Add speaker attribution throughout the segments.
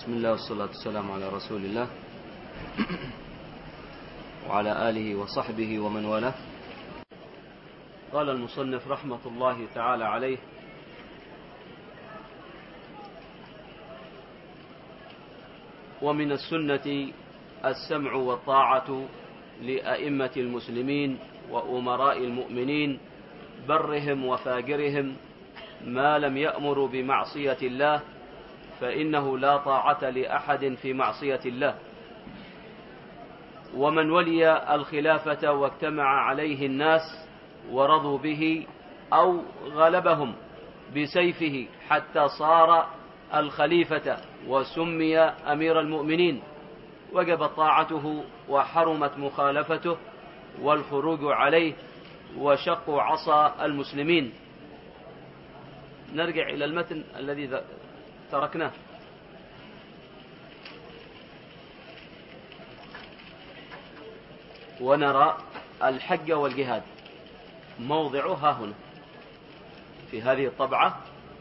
Speaker 1: بسم الله والصلاة والسلام على رسول الله وعلى آله وصحبه ومن والاه. قال المصنف رحمة الله تعالى عليه: ومن السنة السمع والطاعة لأئمة المسلمين وأمراء المؤمنين برهم وفاجرهم ما لم يأمروا بمعصية الله، فإنه لا طاعة لأحد في معصية الله. ومن ولي الخلافة واجتمع عليه الناس ورضوا به أو غلبهم بسيفه حتى صار الخليفة وسمي أمير المؤمنين، وجبت طاعته وحرمت مخالفته والخروج عليه وشقوا عصا المسلمين. نرجع إلى المتن الذي تركناه. ونرى الحج والجهاد موضعها هنا في هذه الطبعة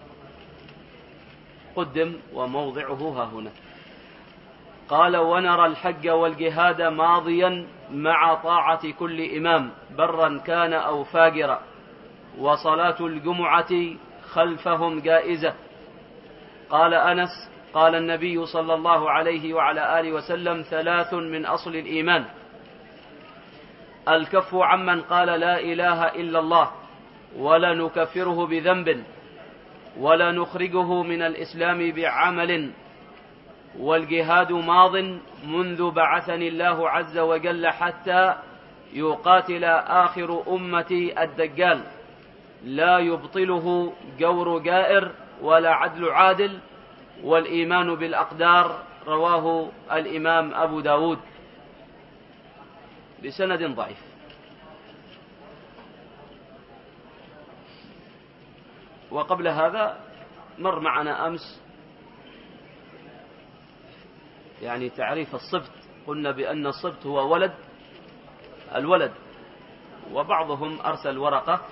Speaker 1: قدم وموضعه ها هنا. قال: ونرى الحج والجهاد ماضيا مع طاعة كل إمام برا كان أو فاجرا، وصلاة الجمعة خلفهم جائزة. قال أنس: قال النبي صلى الله عليه وعلى آله وسلم: 3 من أصل الإيمان: الكف عمن قال لا إله إلا الله ولا نكفره بذنب ولا نخرجه من الإسلام بعمل، والجهاد ماض منذ بعثني الله عز وجل حتى يقاتل آخر أمتي الدجال، لا يبطله جور جائر ولا عدل عادل، والإيمان بالأقدار. رواه الإمام أبو داود بسند ضعيف. وقبل هذا مر معنا أمس يعني تعريف الصبت. قلنا بأن الصبت هو الولد، وبعضهم أرسل ورقة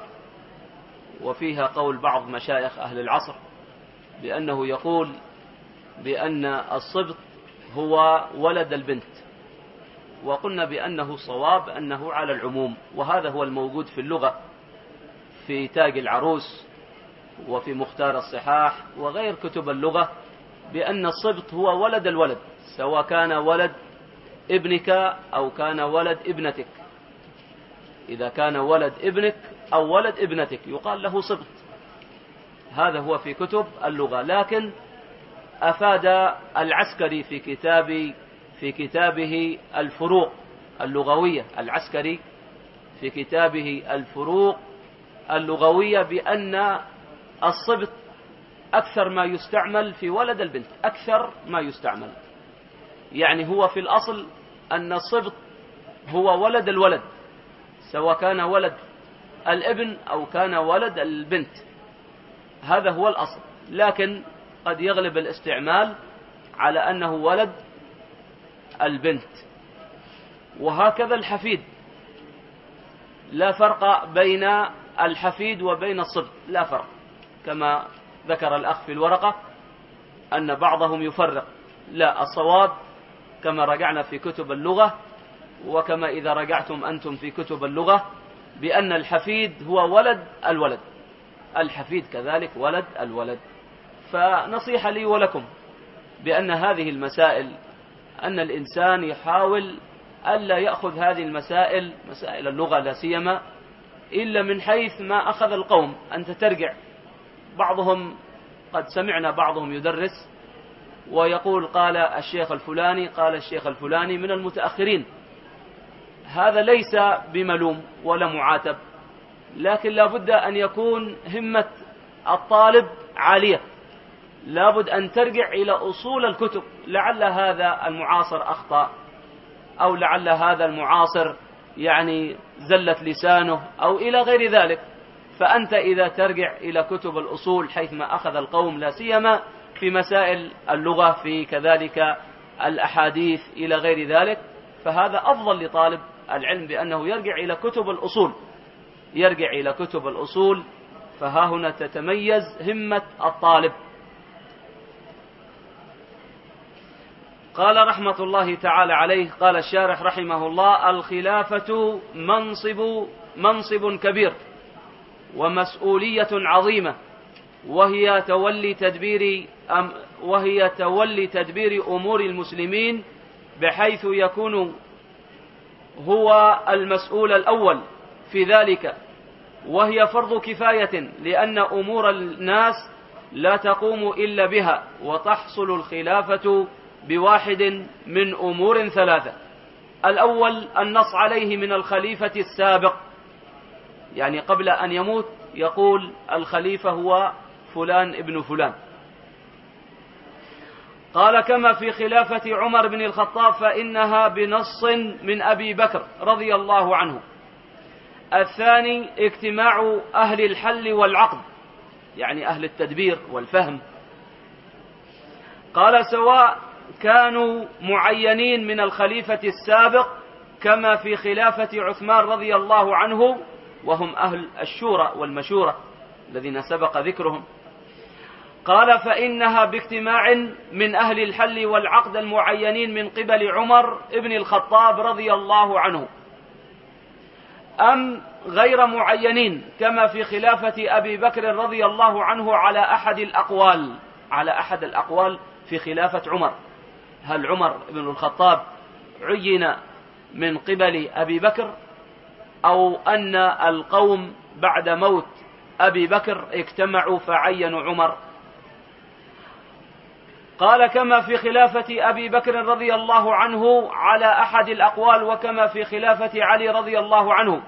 Speaker 1: وفيها قول بعض مشايخ أهل العصر بأنه يقول بأن الصبت هو ولد البنت، وقلنا بأنه صواب أنه على العموم، وهذا هو الموجود في اللغة في تاج العروس وفي مختار الصحاح وغير كتب اللغة، بأن الصبت هو ولد الولد، سواء كان ولد ابنك أو كان ولد ابنتك. إذا كان ولد ابنك أو ولد ابنتك يقال له صبت. هذا هو في كتب اللغة. لكن أفاد العسكري في كتابه الفروق اللغوية، العسكري في كتابه الفروق اللغوية، بأن الصبت أكثر ما يستعمل في ولد البنت، أكثر ما يستعمل. يعني هو في الأصل أن الصبت هو ولد الولد، سواء كان ولد الابن أو كان ولد البنت، هذا هو الأصل. لكن قد يغلب الاستعمال على أنه ولد البنت. وهكذا الحفيد، لا فرق بين الحفيد وبين الصبت، لا فرق، كما ذكر الأخ في الورقة أن بعضهم يفرق. لا، الصواب كما رجعنا في كتب اللغة وكما إذا رجعتم أنتم في كتب اللغة بأن الحفيد هو ولد الولد، الحفيد كذلك ولد الولد. فنصيحة لي ولكم بأن هذه المسائل أن الإنسان يحاول ألا يأخذ هذه المسائل، مسائل اللغة لا سيما، إلا من حيث ما أخذ القوم. أنت ترجع، بعضهم قد سمعنا بعضهم يدرس ويقول قال الشيخ الفلاني قال الشيخ الفلاني من المتأخرين. هذا ليس بملوم ولا معاتب، لكن لا بد أن يكون همة الطالب عالية، لا بد أن ترجع إلى أصول الكتب. لعل هذا المعاصر أخطأ، أو لعل هذا المعاصر يعني زلت لسانه أو إلى غير ذلك. فأنت إذا ترجع إلى كتب الأصول حيثما أخذ القوم، لا سيما في مسائل اللغة، في كذلك الأحاديث إلى غير ذلك، فهذا أفضل لطالب العلم بأنه يرجع إلى كتب الأصول، يرجع إلى كتب الأصول. فها هنا تتميز همة الطالب. قال رحمة الله تعالى عليه، قال الشارح رحمه الله: الخلافة منصب كبير ومسؤولية عظيمة، وهي تولي تدبير أمور المسلمين، بحيث يكون هو المسؤول الأول في ذلك، وهي فرض كفاية، لأن أمور الناس لا تقوم إلا بها، وتحصل الخلافة بواحد من أمور ثلاثة: الأول النص عليه من الخليفة السابق، يعني قبل أن يموت يقول الخليفة هو فلان ابن فلان. قال: كما في خلافة عمر بن الخطاب فإنها بنص من أبي بكر رضي الله عنه. الثاني اجتماع أهل الحل والعقد، يعني أهل التدبير والفهم. قال: سواء كانوا معينين من الخليفة السابق كما في خلافة عثمان رضي الله عنه، وهم أهل الشورى والمشورة الذين سبق ذكرهم. قال: فإنها باجتماع من أهل الحل والعقد المعينين من قبل عمر بن الخطاب رضي الله عنه، أم غير معينين كما في خلافة أبي بكر رضي الله عنه، على أحد الأقوال في خلافة عمر. هل عمر بن الخطاب عين من قبل أبي بكر، أو أن القوم بعد موت أبي بكر اجتمعوا فعينوا عمر؟ قال: كما في خلافة أبي بكر رضي الله عنه على أحد الأقوال، وكما في خلافة علي رضي الله عنه.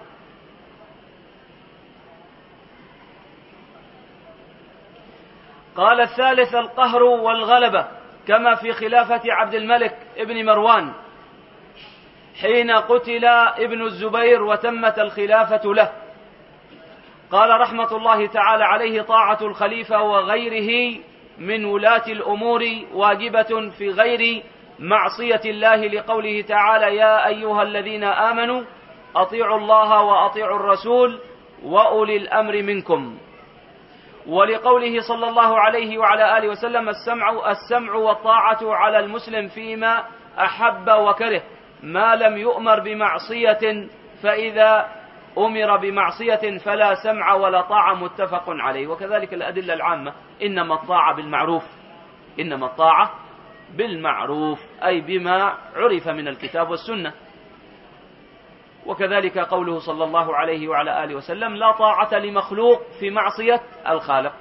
Speaker 1: قال: الثالث القهر والغلبة، كما في خلافة عبد الملك ابن مروان حين قتل ابن الزبير وتمت الخلافة له. قال رحمة الله تعالى عليه: طاعة الخليفة وغيره من ولاة الأمور واجبة في غير معصية الله، لقوله تعالى: يا أيها الذين آمنوا أطيعوا الله وأطيعوا الرسول وأولي الأمر منكم. ولقوله صلى الله عليه وعلى آله وسلم: السمع والطاعة على المسلم فيما أحب وكره، ما لم يؤمر بمعصية، فإذا أمر بمعصية فلا سمع ولا طاعة، متفق عليه. وكذلك الأدلة العامة: إنما الطاعة بالمعروف، أي بما عرف من الكتاب والسنة. وكذلك قوله صلى الله عليه وعلى آله وسلم: لا طاعة لمخلوق في معصية الخالق.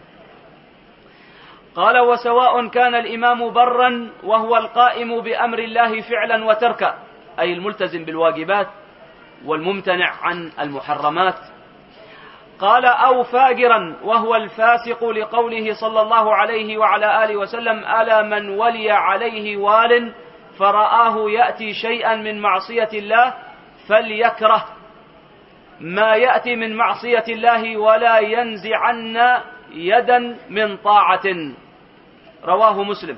Speaker 1: قال: وسواء كان الإمام برا وهو القائم بأمر الله فعلا وتركا، أي الملتزم بالواجبات والممتنع عن المحرمات. قال: أو فاجرا وهو الفاسق، لقوله صلى الله عليه وعلى آله وسلم: ألا من ولي عليه وال فرآه يأتي شيئا من معصية الله فليكره ما يأتي من معصية الله ولا ينزعن يدا من طاعة. رواه مسلم.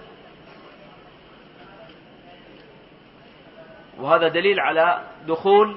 Speaker 1: وهذا دليل على دخول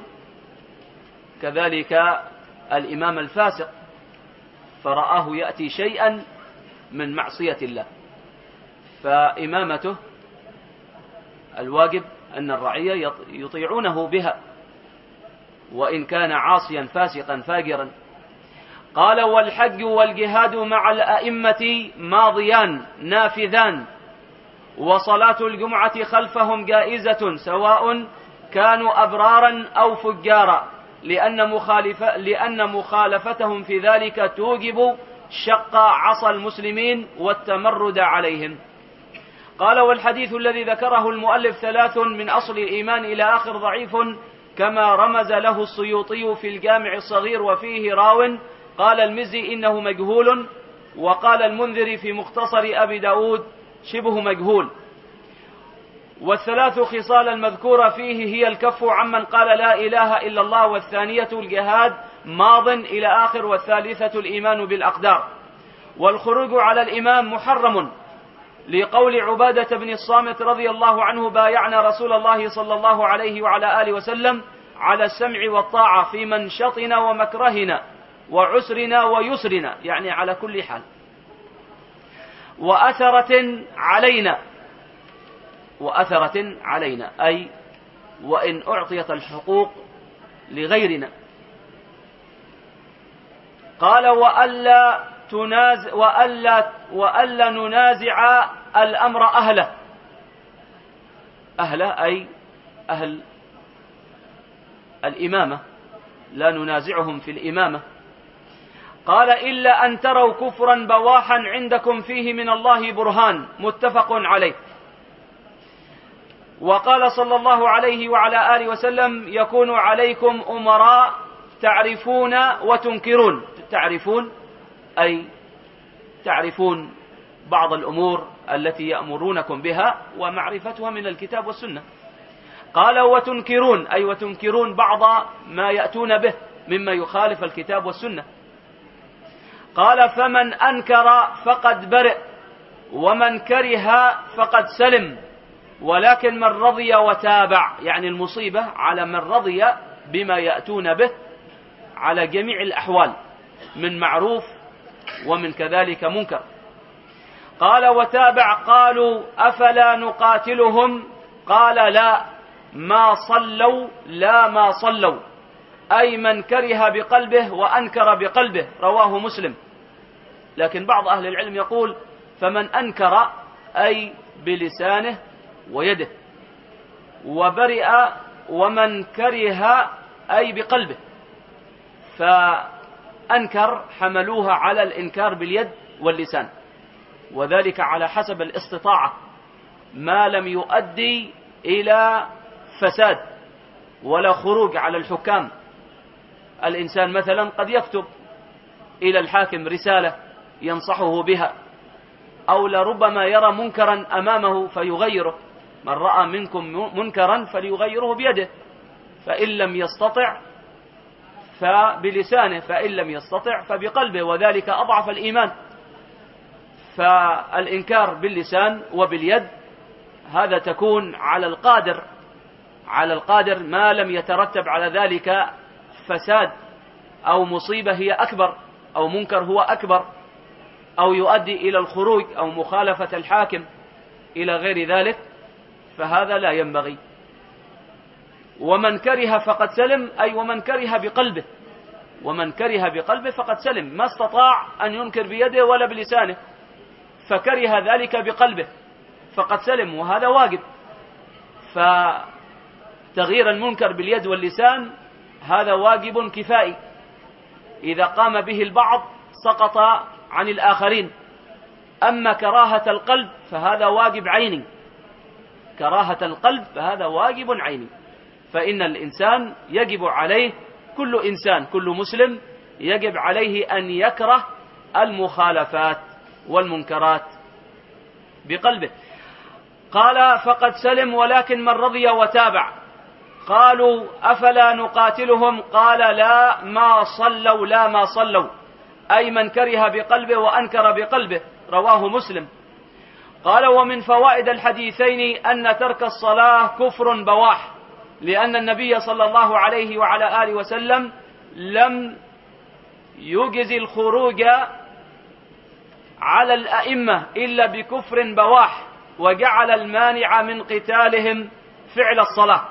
Speaker 1: كذلك الإمام الفاسق، فرآه يأتي شيئا من معصية الله، فإمامته الواجب أن الرعية يطيعونه بها، وإن كان عاصيا فاسقا فاجرا. قال: والحج والجهاد مع الأئمة ماضيان نافذان، وصلاة الجمعة خلفهم جائزة، سواء كانوا أبرارا أو فجارا، لأن مخالفتهم في ذلك توجب شق عصا المسلمين والتمرد عليهم. قال: والحديث الذي ذكره المؤلف 3 من أصل الإيمان إلى آخر ضعيف، كما رمز له السيوطي في الجامع الصغير، وفيه راو. قال المزي: إنه مجهول. وقال المنذري في مختصر أبي داود: شبه مجهول. والثلاث خصال المذكورة فيه هي الكف عمن قال لا إله إلا الله، والثانية الجهاد ماض إلى آخر، والثالثة الإيمان بالأقدار. والخروج على الإمام محرم، لقول عبادة بن الصامت رضي الله عنه: بايعنا رسول الله صلى الله عليه وعلى آله وسلم على السمع والطاعة في منشطنا ومكرهنا وعسرنا ويسرنا، يعني على كل حال، وأثرة علينا، وأثرة علينا، أي وإن أعطيت الحقوق لغيرنا. قال وألا ننازع الأمر أهله أي أهل الإمامة، لا ننازعهم في الإمامة. قال إلا أن تروا كفرا بواحا عندكم فيه من الله برهان، متفق عليه. وقال صلى الله عليه وعلى آله وسلم: يكون عليكم أمراء تعرفون وتنكرون. تعرفون أي تعرفون بعض الأمور التي يأمرونكم بها ومعرفتها من الكتاب والسنة. قال وتنكرون أي وتنكرون بعض ما يأتون به مما يخالف الكتاب والسنة. قال فمن أنكر فقد برئ، ومن كره فقد سلم، ولكن من رضي وتابع، يعني المصيبة على من رضي بما يأتون به على جميع الأحوال من معروف ومن كذلك منكر. قال وتابع. قالوا أفلا نقاتلهم؟ قال لا ما صلوا أي من كره بقلبه وأنكر بقلبه، رواه مسلم. لكن بعض أهل العلم يقول فمن أنكر أي بلسانه ويده، وبرئ ومن كره أي بقلبه، فأنكر حملوها على الإنكار باليد واللسان، وذلك على حسب الاستطاعة ما لم يؤدي إلى فساد ولا خروج على الحكام. الإنسان مثلا قد يكتب إلى الحاكم رسالة ينصحه بها، أو لربما يرى منكرا أمامه فيغيره. من رأى منكم منكرا فليغيره بيده، فإن لم يستطع فبلسانه، فإن لم يستطع فبقلبه، وذلك أضعف الإيمان. فالإنكار باللسان وباليد هذا تكون على القادر ما لم يترتب على ذلك فساد أو مصيبة هي أكبر، أو منكر هو أكبر، أو يؤدي إلى الخروج أو مخالفة الحاكم إلى غير ذلك، فهذا لا ينبغي. ومن كره فقد سلم أي ومن كره بقلبه، ومن كره بقلبه فقد سلم، ما استطاع أن ينكر بيده ولا بلسانه، فكره ذلك بقلبه فقد سلم، وهذا واجب. فتغيير المنكر باليد واللسان هذا واجب كفائي، إذا قام به البعض سقط عن الآخرين. أما كراهة القلب فهذا واجب عيني، كراهة القلب فهذا واجب عيني. فإن الإنسان يجب عليه، كل إنسان كل مسلم يجب عليه أن يكره المخالفات والمنكرات بقلبه. قال فقد سلم ولكن من رضي وتابع. قالوا أفلا نقاتلهم؟ قال لا ما صلوا أي من كره بقلبه وأنكر بقلبه، رواه مسلم. قال ومن فوائد الحديثين أن ترك الصلاة كفر بواح، لأن النبي صلى الله عليه وعلى آله وسلم لم يجز الخروج على الأئمة إلا بكفر بواح، وجعل المانع من قتالهم فعل الصلاة.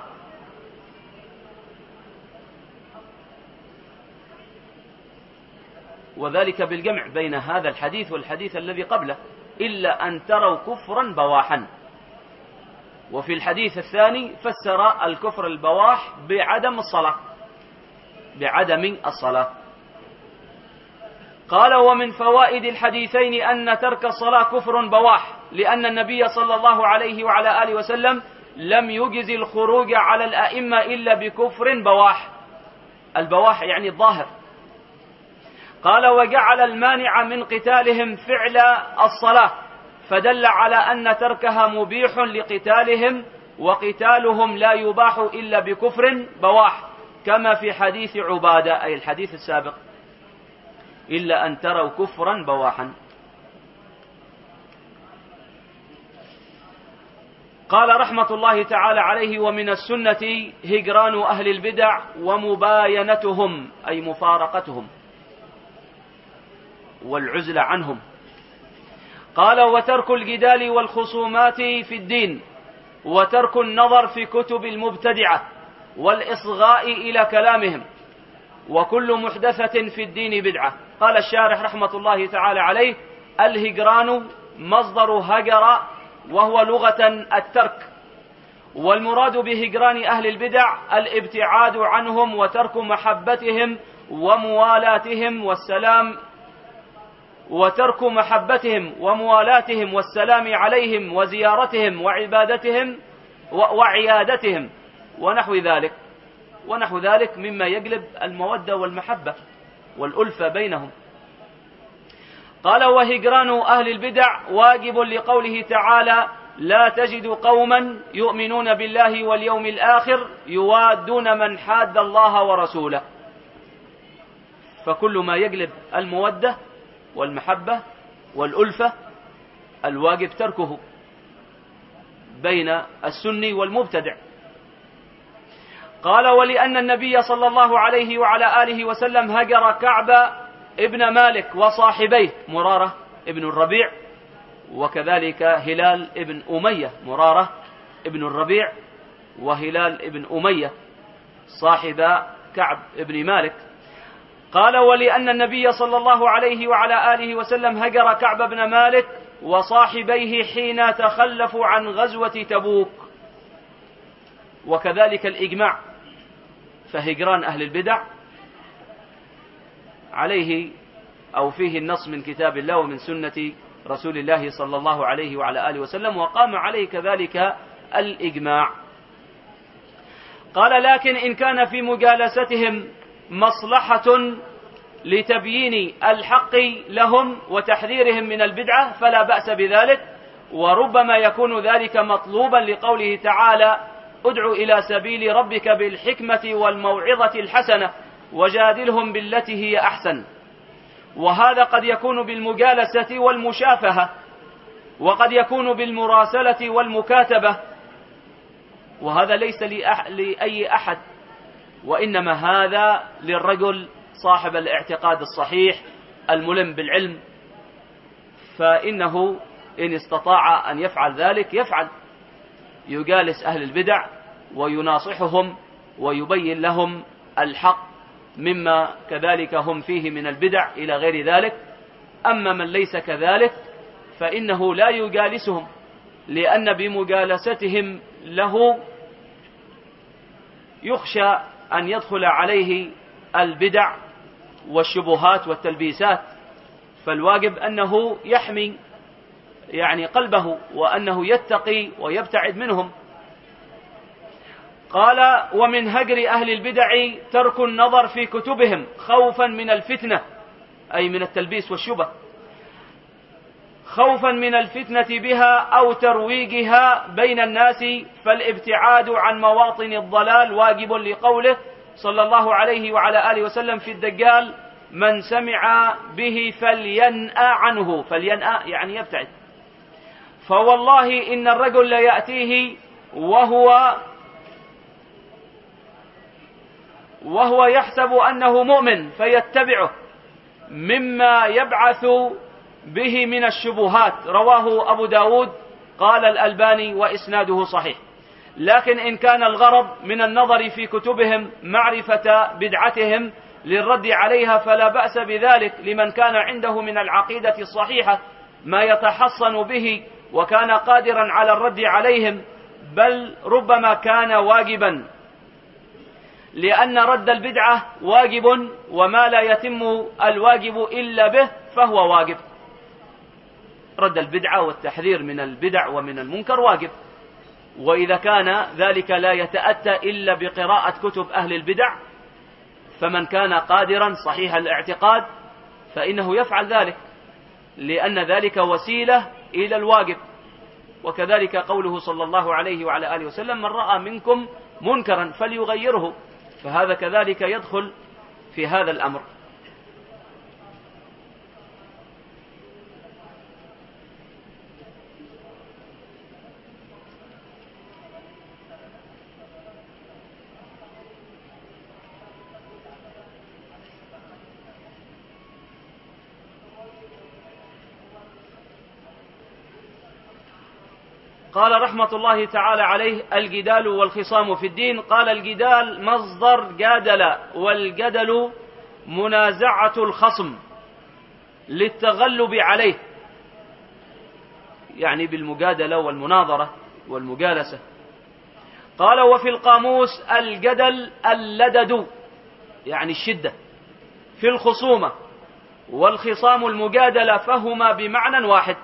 Speaker 1: وذلك بالجمع بين هذا الحديث والحديث الذي قبله، إلا أن تروا كفرا بواحا. وفي الحديث الثاني فسر الكفر البواح بعدم الصلاة. قال ومن فوائد الحديثين أن ترك الصلاة كفر بواح، لأن النبي صلى الله عليه وعلى آله وسلم لم يجز الخروج على الأئمة إلا بكفر بواح، البواح يعني الظاهر. قال وجعل المانع من قتالهم فعل الصلاة، فدل على أن تركها مبيح لقتالهم، وقتالهم لا يباح إلا بكفر بواح، كما في حديث عبادة أي الحديث السابق، إلا أن تروا كفرا بواحا. قال رحمة الله تعالى عليه ومن السنة هجران أهل البدع ومباينتهم أي مفارقتهم والعزلة عنهم. قال وترك الجدال والخصومات في الدين، وترك النظر في كتب المبتدعة والإصغاء إلى كلامهم، وكل محدثة في الدين بدعة. قال الشارح رحمة الله تعالى عليه: الهجران مصدر هجر، وهو لغة الترك، والمراد بهجران أهل البدع الابتعاد عنهم وترك محبتهم وموالاتهم والسلام عليهم وزيارتهم وعبادتهم وعيادتهم ونحو ذلك مما يجلب المودة والمحبة والألفة بينهم. قال: وهجران أهل البدع واجب لقوله تعالى: لا تجد قوما يؤمنون بالله واليوم الآخر يوادون من حاد الله ورسوله. فكل ما يجلب المودة والمحبة والألفة الواجب تركه بين السني والمبتدع. قال: ولأن النبي صلى الله عليه وعلى آله وسلم هجر كعب ابن مالك وصاحبيه مرارة ابن الربيع، وكذلك هلال ابن أمية. مرارة ابن الربيع وهلال ابن أمية صاحب كعب ابن مالك. قال: ولأن النبي صلى الله عليه وعلى آله وسلم هجر كعب بن مالك وصاحبيه حين تخلفوا عن غزوة تبوك. وكذلك الإجماع، فهجران أهل البدع عليه أو فيه النص من كتاب الله ومن سنة رسول الله صلى الله عليه وعلى آله وسلم، وقام عليه كذلك الإجماع. قال: لكن إن كان في مجالستهم مصلحة لتبيين الحق لهم وتحذيرهم من البدعة فلا بأس بذلك، وربما يكون ذلك مطلوبا لقوله تعالى: ادع إلى سبيل ربك بالحكمة والموعظة الحسنة وجادلهم بالتي هي أحسن. وهذا قد يكون بالمجالسة والمشافهة، وقد يكون بالمراسلة والمكاتبة، وهذا ليس لأي أحد، وإنما هذا للرجل صاحب الاعتقاد الصحيح الملم بالعلم، فإنه إن استطاع أن يفعل ذلك يفعل، يجالس أهل البدع ويناصحهم ويبين لهم الحق مما كذلك هم فيه من البدع إلى غير ذلك. أما من ليس كذلك فإنه لا يجالسهم، لأن بمجالستهم له يخشى أن يدخل عليه البدع والشبهات والتلبيسات، فالواجب أنه يحمي قلبه، وأنه يتقي ويبتعد منهم. قال: ومن هجر أهل البدع ترك النظر في كتبهم خوفا من الفتنة، أي من التلبيس والشبه، خوفا من الفتنة بها أو ترويجها بين الناس، فالابتعاد عن مواطن الضلال واجب لقوله صلى الله عليه وعلى آله وسلم في الدجال: من سمع به فلينأ عنه. فلينأ يعني يبتعد. فوالله إن الرجل ليأتيه وهو يحسب أنه مؤمن فيتبعه مما يبعث به من الشبهات. رواه أبو داود. قال الألباني وإسناده صحيح. لكن إن كان الغرض من النظر في كتبهم معرفة بدعتهم للرد عليها فلا بأس بذلك، لمن كان عنده من العقيدة الصحيحة ما يتحصن به وكان قادرا على الرد عليهم، بل ربما كان واجبا، لأن رد البدعة واجب، وما لا يتم الواجب إلا به فهو واجب. رد البدعة والتحذير من البدع ومن المنكر واجب، وإذا كان ذلك لا يتأتى إلا بقراءة كتب أهل البدع، فمن كان قادرا صحيح الاعتقاد فإنه يفعل ذلك، لأن ذلك وسيلة إلى الواجب. وكذلك قوله صلى الله عليه وعلى آله وسلم: من رأى منكم منكرا فليغيره، فهذا كذلك يدخل في هذا الأمر. قال رحمة الله تعالى عليه: الجدال والخصام في الدين. قال: الجدال مصدر جادل، والجدل منازعة الخصم للتغلب عليه، يعني بالمجادلة والمناظرة والمجالسة. قال: وفي القاموس الجدل اللدد، يعني الشدة في الخصومة، والخصام المجادلة، فهما بمعنى واحد،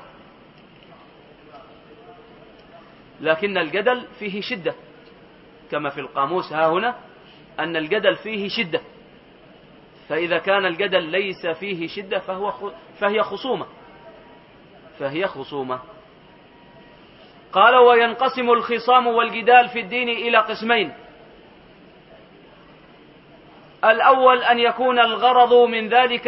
Speaker 1: لكن الجدل فيه شدة، كما في القاموس ها هنا أن الجدل فيه شدة، فإذا كان الجدل ليس فيه شدة فهي خصومة. قال: وينقسم الخصام والجدال في الدين إلى قسمين: الأول أن يكون الغرض من ذلك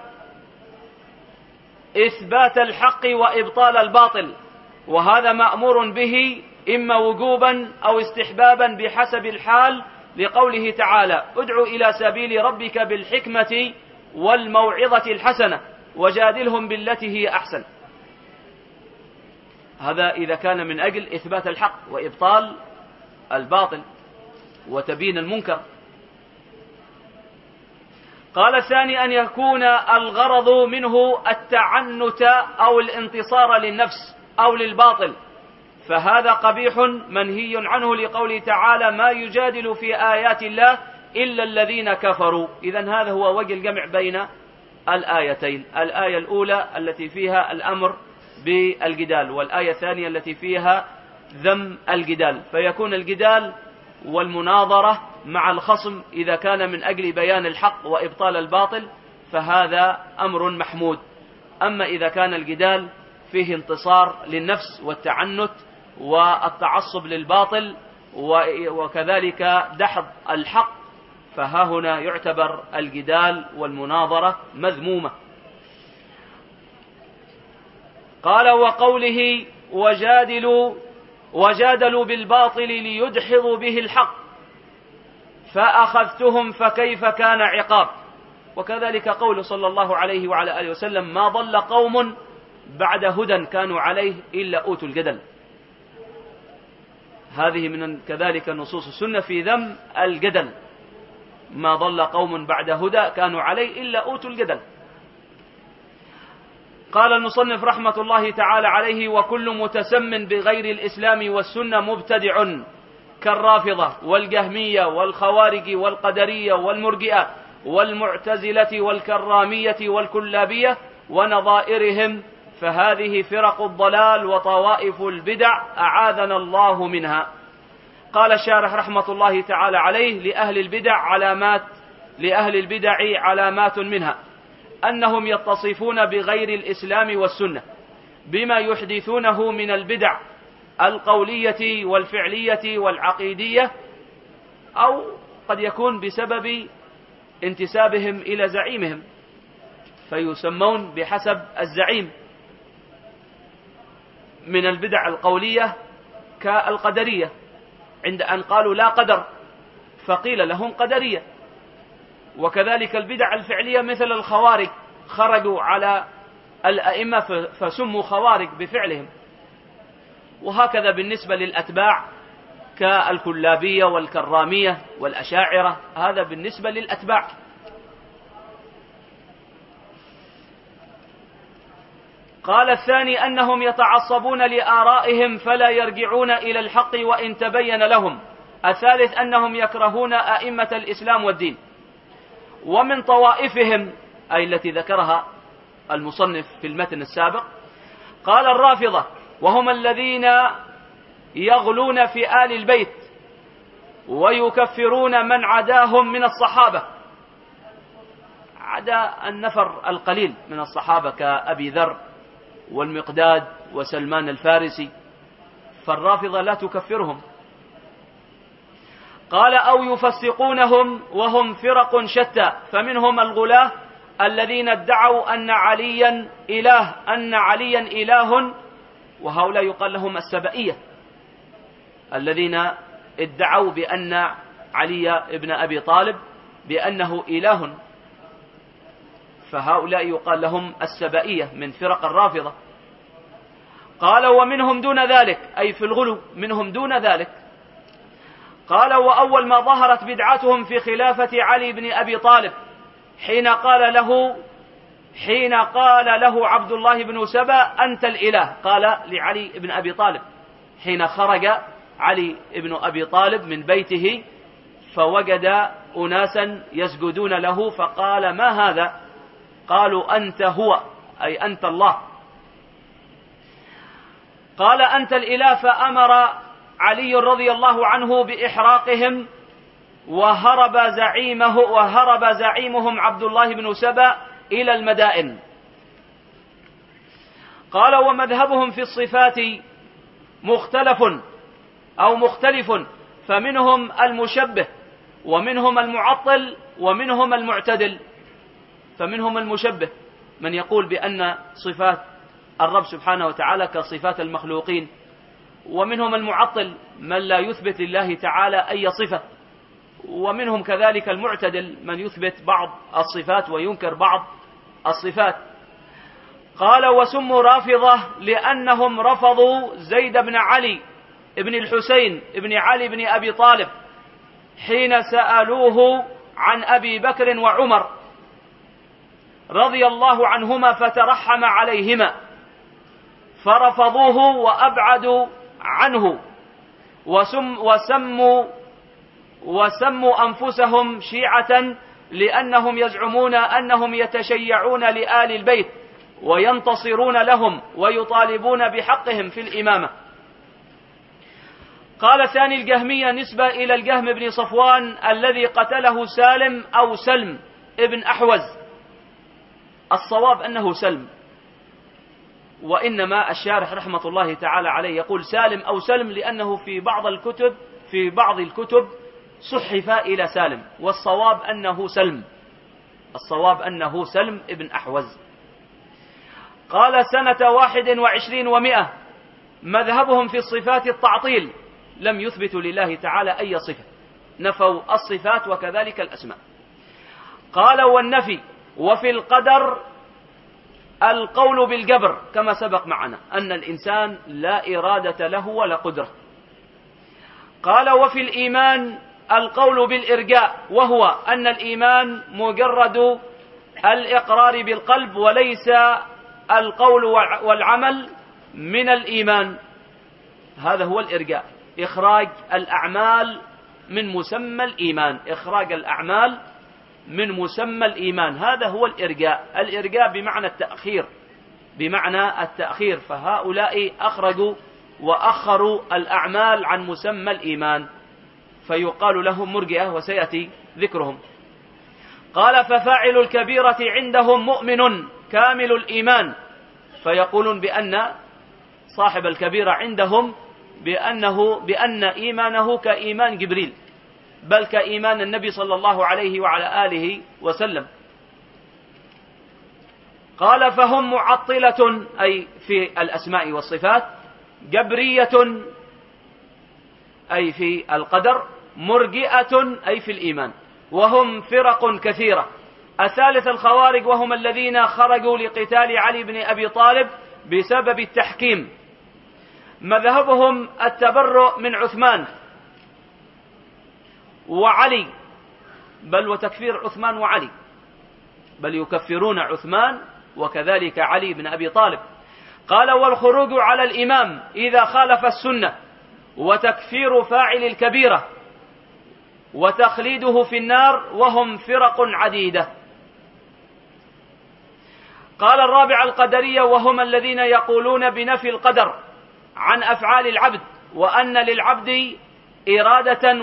Speaker 1: إثبات الحق وإبطال الباطل، وهذا مأمور به إما وجوبا أو استحبابا بحسب الحال، لقوله تعالى: ادع إلى سبيل ربك بالحكمة والموعظة الحسنة وجادلهم بالتي هي أحسن. هذا إذا كان من أجل إثبات الحق وإبطال الباطل وتبيين المنكر. قال: الثاني أن يكون الغرض منه التعنت أو الانتصار للنفس أو للباطل، فهذا قبيح منهي عنه، لقوله تعالى: ما يجادل في آيات الله إلا الذين كفروا. إذن هذا هو وجه الجمع بين الآيتين: الآية الأولى التي فيها الأمر بالجدال، والآية الثانية التي فيها ذم الجدال، فيكون الجدال والمناظرة مع الخصم إذا كان من أجل بيان الحق وإبطال الباطل فهذا أمر محمود. أما إذا كان الجدال فيه انتصار للنفس والتعنت والتعصب للباطل وكذلك دحض الحق، فها هنا يعتبر الجدال والمناظرة مذمومة. قال: وقوله وجادلوا بالباطل ليدحضوا به الحق فأخذتهم فكيف كان عقاب. وكذلك قول صلى الله عليه وعلى آله وسلم: ما ضل قوم بعد هدى كانوا عليه إلا أوتوا الجدل. هذه من كذلك نصوص السنة في ذم الجدل: ما ضل قوم بعد هدى كانوا عليه إلا أوتوا الجدل. قال المصنف رحمة الله تعالى عليه: وكل متسم بغير الإسلام والسنة مبتدع، كالرافضة والجهمية والخوارج والقدرية والمرجئة والمعتزلة والكرامية والكلابية ونظائرهم، فهذه فرق الضلال وطوائف البدع أعاذنا الله منها. قال الشارح رحمة الله تعالى عليه: لأهل البدع علامات منها أنهم يتصفون بغير الإسلام والسنة بما يحدثونه من البدع القولية والفعلية والعقيدية، أو قد يكون بسبب انتسابهم إلى زعيمهم فيسمون بحسب الزعيم، من البدع القولية كالقدرية، عند أن قالوا لا قدر فقيل لهم قدرية. وكذلك البدع الفعلية مثل الخوارج، خرجوا على الأئمة فسموا خوارج بفعلهم. وهكذا بالنسبة للأتباع كالكلابية والكرامية والأشاعرة، هذا بالنسبة للأتباع. قال: الثاني أنهم يتعصبون لآرائهم فلا يرجعون إلى الحق وإن تبين لهم. الثالث أنهم يكرهون أئمة الإسلام والدين. ومن طوائفهم أي التي ذكرها المصنف في المتن السابق، قال: الرافضة، وهم الذين يغلون في آل البيت ويكفرون من عداهم من الصحابة، عدا النفر القليل من الصحابة كأبي ذر والمقداد وسلمان الفارسي، فالرافضة لا تكفرهم. قال: أو يفسقونهم وهم فرق شتى، فمنهم الغلاة الذين ادعوا أن عليا إله، وهؤلاء يقال لهم السبئية، الذين ادعوا بأن علي ابن أبي طالب بأنه إله، فهؤلاء يقال لهم السبئية من فرق الرافضة. قال ومنهم دون ذلك، أي في الغلو منهم دون ذلك. قال وأول ما ظهرت بدعتهم في خلافة علي بن أبي طالب حين قال له عبد الله بن سبأ أنت الإله، قال لعلي بن أبي طالب حين خرج علي بن أبي طالب من بيته فوجد أناسا يسجدون له فقال ما هذا؟ قالوا أنت هو، أي أنت الله. قال أنت الإله، فأمر علي رضي الله عنه بإحراقهم، وهرب زعيمهم عبد الله بن سبأ إلى المدائن. قال ومذهبهم في الصفات مختلف، فمنهم المشبه ومنهم المعطل ومنهم المعتدل. فمنهم المشبه من يقول بأن صفات الرب سبحانه وتعالى كصفات المخلوقين، ومنهم المعطل من لا يثبت لله تعالى أي صفة، ومنهم كذلك المعتدل من يثبت بعض الصفات وينكر بعض الصفات. قال وسموا رافضة لأنهم رفضوا زيد بن علي ابن الحسين ابن علي بن أبي طالب حين سألوه عن أبي بكر وعمر رضي الله عنهما فترحم عليهما فرفضوه وأبعدوا عنه، وسموا أنفسهم شيعة لأنهم يزعمون أنهم يتشيعون لآل البيت وينتصرون لهم ويطالبون بحقهم في الإمامة. قال ثاني الجهمية نسبة إلى الجهم بن صفوان الذي قتله سالم أو سلم ابن أحوز. الصواب أنه سلم، وإنما الشارح رحمة الله تعالى عليه يقول سالم أو سلم لأنه في بعض الكتب صحف إلى سالم، والصواب أنه سلم ابن أحوز. قال سنة 21 و100 مذهبهم في الصفات التعطيل، لم يثبتوا لله تعالى أي صفة، نفوا الصفات وكذلك الأسماء. قال والنفي وفي القدر القول بالجبر كما سبق معنا أن الإنسان لا إرادة له ولا قدرة. قال وفي الإيمان القول بالإرجاء، وهو أن الإيمان مجرد الإقرار بالقلب وليس القول والعمل من الإيمان. هذا هو الإرجاء، إخراج الأعمال من مسمى الإيمان، إخراج الأعمال من مسمى الإيمان، هذا هو الإرجاء. الإرجاء بمعنى التأخير، فهؤلاء أخرجوا وأخروا الأعمال عن مسمى الإيمان فيقال لهم مرجئة وسيأتي ذكرهم. قال ففاعل الكبيرة عندهم مؤمن كامل الإيمان، فيقولون بأن صاحب الكبيرة عندهم بأن إيمانه كإيمان جبريل، بل كإيمان النبي صلى الله عليه وعلى آله وسلم. قال فهم معطلة أي في الأسماء والصفات، جبرية أي في القدر، مرجئة أي في الإيمان، وهم فرق كثيرة. الثالث الخوارج، وهم الذين خرجوا لقتال علي بن أبي طالب بسبب التحكيم. مذهبهم التبرؤ من عثمان وعلي، بل وتكفير عثمان وعلي، بل يكفرون عثمان وكذلك علي بن أبي طالب. قال والخروج على الإمام إذا خالف السنة، وتكفير فاعل الكبيرة، وتخليده في النار، وهم فرق عديدة. قال الرابع القدرية، وهم الذين يقولون بنفي القدر عن أفعال العبد، وأن للعبد إرادة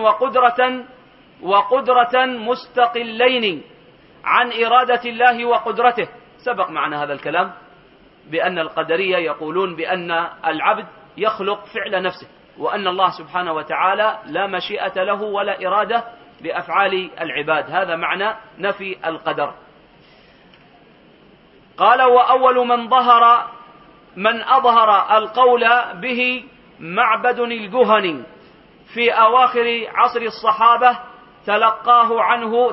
Speaker 1: وقدرة مستقلين عن إرادة الله وقدرته. سبق معنا هذا الكلام بأن القدرية يقولون بأن العبد يخلق فعل نفسه، وأن الله سبحانه وتعالى لا مشيئة له ولا إرادة بأفعال العباد، هذا معنى نفي القدر. قال وأول من أظهر القول به معبد الجهني في أواخر عصر الصحابة، تلقاه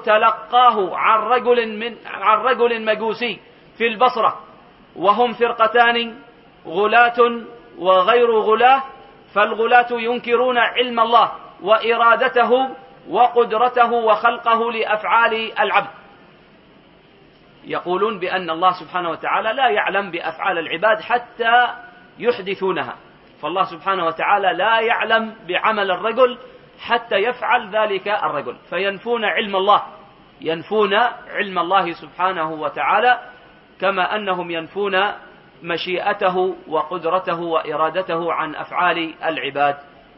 Speaker 1: عن رجل مجوسي في البصرة، وهم فرقتان، غلاة وغير غلاة، فالغلاة ينكرون علم الله وإرادته وقدرته وخلقه لأفعال العبد، يقولون بأن الله سبحانه وتعالى لا يعلم بأفعال العباد حتى يحدثونها، فالله سبحانه وتعالى لا يعلم بعمل الرجل حتى يفعل ذلك الرجل، فينفون علم الله، ينفون علم الله سبحانه وتعالى، كما أنهم ينفون مشيئته وقدرته وإرادته عن أفعال العباد.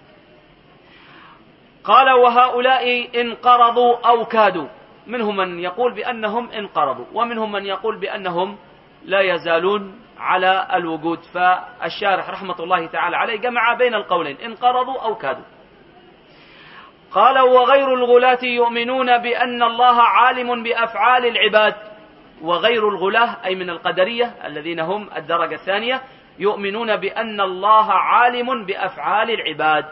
Speaker 1: قال: وهؤلاء انقرضوا أو كادوا، منهم من يقول بأنهم انقرضوا، ومنهم من يقول بأنهم لا يزالون على الوجود، فالشارح رحمة الله تعالى عليه جمع بين القولين، انقرضوا أو كادوا. قال: وغير الغلاة يؤمنون بأن الله عالم بأفعال العباد. وغير الغلاة أي من القدرية الذين هم الدرجة الثانية، يؤمنون بأن الله عالم بأفعال العباد،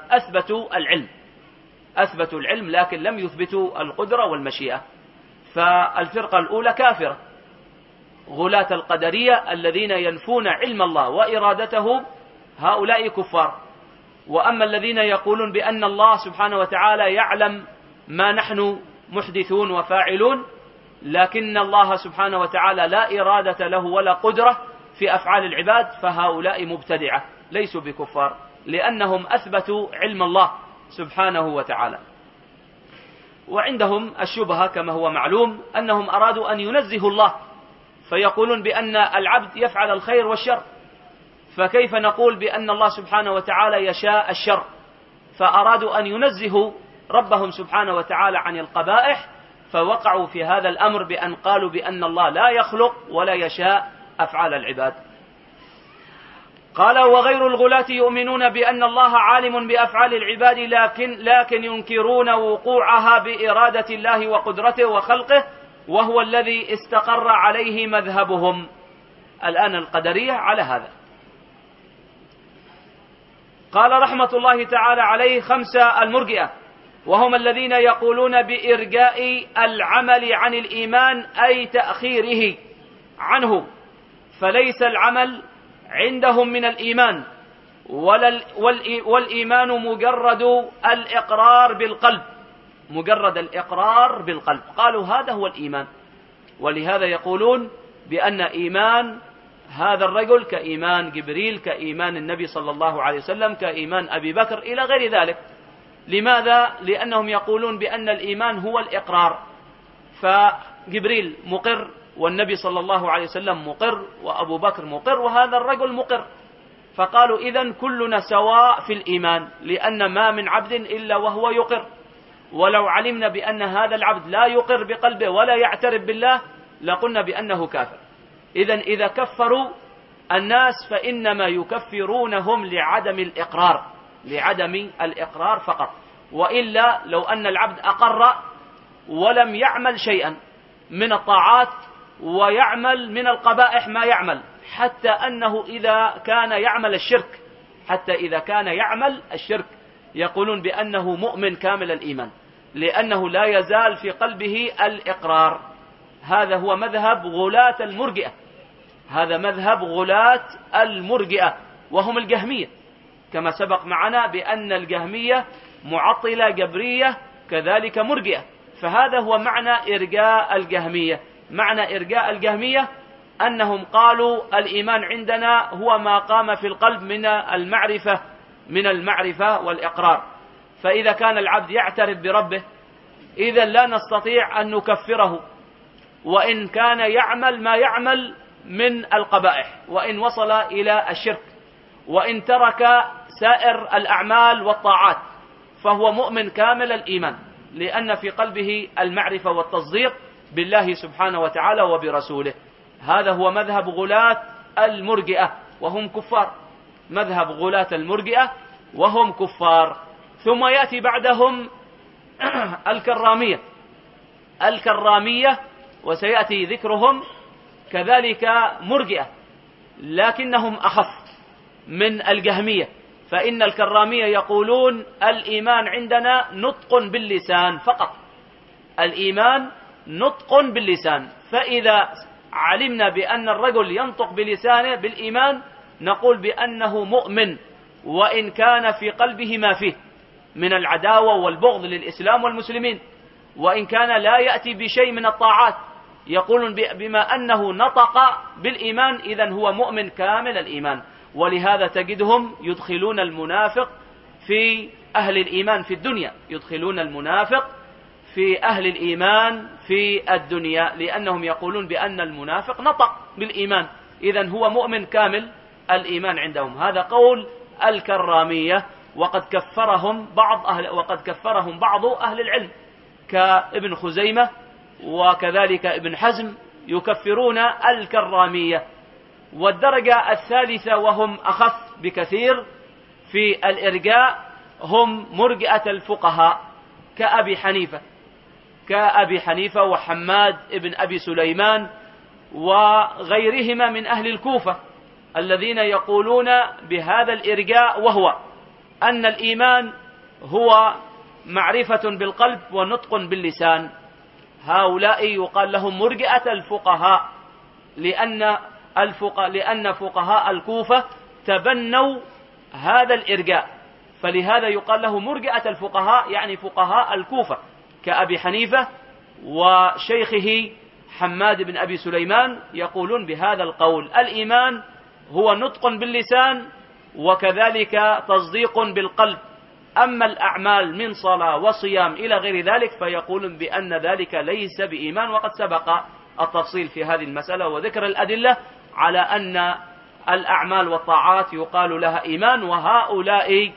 Speaker 1: أثبتوا العلم لكن لم يثبتوا القدرة والمشيئة. فالفرقة الأولى كافرة، غلاة القدرية الذين ينفون علم الله وإرادته، هؤلاء كفار. وأما الذين يقولون بأن الله سبحانه وتعالى يعلم ما نحن محدثون وفاعلون، لكن الله سبحانه وتعالى لا إرادة له ولا قدرة في أفعال العباد، فهؤلاء مبتدعة ليسوا بكفار، لأنهم أثبتوا علم الله سبحانه وتعالى. وعندهم الشبهة كما هو معلوم أنهم أرادوا أن ينزهوا الله، فيقولون بأن العبد يفعل الخير والشر، فكيف نقول بأن الله سبحانه وتعالى يشاء الشر؟ فأرادوا أن ينزهوا ربهم سبحانه وتعالى عن القبائح، فوقعوا في هذا الأمر بأن قالوا بأن الله لا يخلق ولا يشاء أفعال العباد. قال: وغير الغلاة يؤمنون بأن الله عالم بأفعال العباد لكن ينكرون وقوعها بإرادة الله وقدرته وخلقه، وهو الذي استقر عليه مذهبهم. الآن القدرية على هذا. قال رحمة الله تعالى عليه: 5 المرجئة، وهم الذين يقولون بإرجاء العمل عن الإيمان أي تأخيره عنه، فليس العمل عندهم من الإيمان، والإيمان مجرد الإقرار بالقلب، مجرد الإقرار بالقلب، قالوا هذا هو الإيمان. ولهذا يقولون بأن إيمان هذا الرجل كإيمان جبريل، كإيمان النبي صلى الله عليه وسلم، كإيمان أبي بكر إلى غير ذلك. لماذا؟ لأنهم يقولون بأن الإيمان هو الإقرار، فجبريل مقر، والنبي صلى الله عليه وسلم مقر، وأبو بكر مقر، وهذا الرجل مقر، فقالوا إذن كلنا سواء في الإيمان، لأن ما من عبد إلا وهو يقر، ولو علمنا بأن هذا العبد لا يقر بقلبه ولا يعترف بالله لقلنا بأنه كافر. إذن إذا كفروا الناس فإنما يكفرونهم لعدم الإقرار فقط، وإلا لو أن العبد أقر ولم يعمل شيئا من الطاعات ويعمل من القبائح ما يعمل، حتى إذا كان يعمل الشرك يقولون بأنه مؤمن كامل الإيمان، لأنه لا يزال في قلبه الإقرار. هذا هو مذهب غلاة المرجئة، هذا مذهب غلاة المرجئة، وهم الجهمية، كما سبق معنا بأن الجهمية معطلة جبرية كذلك مرجئة. فهذا هو معنى إرجاء الجهمية. معنى إرجاء الجهمية أنهم قالوا الإيمان عندنا هو ما قام في القلب من المعرفة والإقرار، فإذا كان العبد يعترف بربه إذا لا نستطيع أن نكفره، وإن كان يعمل ما يعمل من القبائح، وإن وصل إلى الشرك، وإن ترك سائر الأعمال والطاعات، فهو مؤمن كامل الإيمان، لأن في قلبه المعرفة والتصديق بالله سبحانه وتعالى وبرسوله. هذا هو مذهب غلاة المرجئة وهم كفار، مذهب غلاة المرجئة وهم كفار. ثم يأتي بعدهم الكرامية وسيأتي ذكرهم، كذلك مرجئة لكنهم أخف من الجهمية، فإن الكرامية يقولون الإيمان عندنا نطق باللسان فقط، الإيمان نطق باللسان، فإذا علمنا بأن الرجل ينطق بلسانه بالإيمان نقول بأنه مؤمن وإن كان في قلبه ما فيه من العداوة والبغض للإسلام والمسلمين، وإن كان لا يأتي بشيء من الطاعات، يقولون بما أنه نطق بالإيمان إذن هو مؤمن كامل الإيمان. ولهذا تجدهم يدخلون المنافق في أهل الإيمان في الدنيا، يدخلون المنافق في أهل الإيمان في الدنيا، لأنهم يقولون بأن المنافق نطق بالإيمان إذن هو مؤمن كامل الإيمان عندهم. هذا قول الكرامية، وقد كفرهم بعض أهل العلم كابن خزيمة وكذلك ابن حزم يكفرون الكرامية. والدرجة الثالثة وهم أخف بكثير في الإرجاء هم مرجئة الفقهاء كأبي حنيفة وحماد ابن أبي سليمان وغيرهما من أهل الكوفة، الذين يقولون بهذا الإرجاء، وهو أن الإيمان هو معرفة بالقلب ونطق باللسان. هؤلاء يقال لهم مرجئة الفقهاء، لأن فقهاء الكوفة تبنوا هذا الإرجاء، فلهذا يقال له مرجئة الفقهاء، يعني فقهاء الكوفة كأبي حنيفة وشيخه حماد بن أبي سليمان يقولون بهذا القول: الإيمان هو نطق باللسان وكذلك تصديق بالقلب، أما الأعمال من صلاة وصيام إلى غير ذلك فيقولون بأن ذلك ليس بإيمان. وقد سبق التفصيل في هذه المسألة وذكر الأدلة على أن الأعمال والطاعات يقال لها إيمان، وهؤلاء